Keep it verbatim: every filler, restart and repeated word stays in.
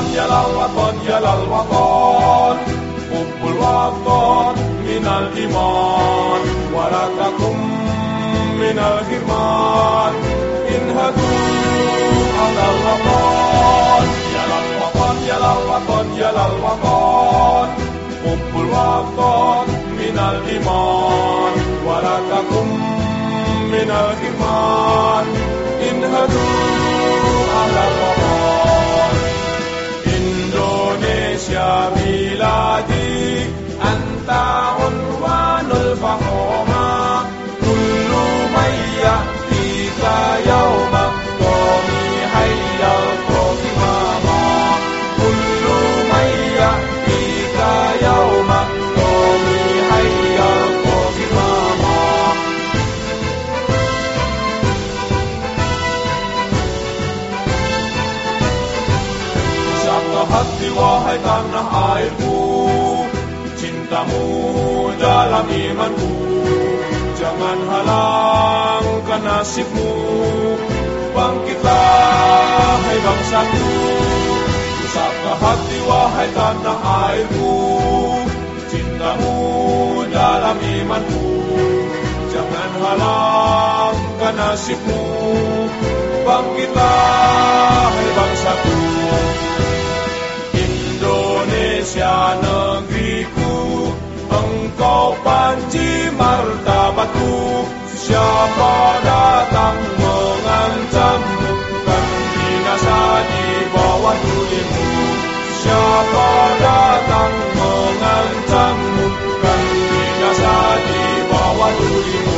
يا للوطن يا للوطن حب الوطن من الإيمان ولا تكن من الحرمان انهضوا على الوطن يا للوطن يا للوطن يا للوطن حب الوطن من الإيمان ولا تكن من الحرمان انهضوا على الوطن Indonesia بلادي أنت عنوان الفخامة كل من يأتيك يوم القوم حيا القوم كل من يأتيك يوم القوم حيا القوم Satu hati wahai tanah airku, cintamu dalam imanku, jangan halangkan nasibmu, bangkitlah hai bangsaku. Satu hati wahai tanah airku, cintamu dalam imanku, jangan halangkan nasibmu, bangkitlah hai bangsaku. Indonesia negeriku, engkau panci martabatku, siapa datang mengancammu, kan binasa di bawah tulimu. Siapa datang mengancammu, kan binasa di bawah tulimu.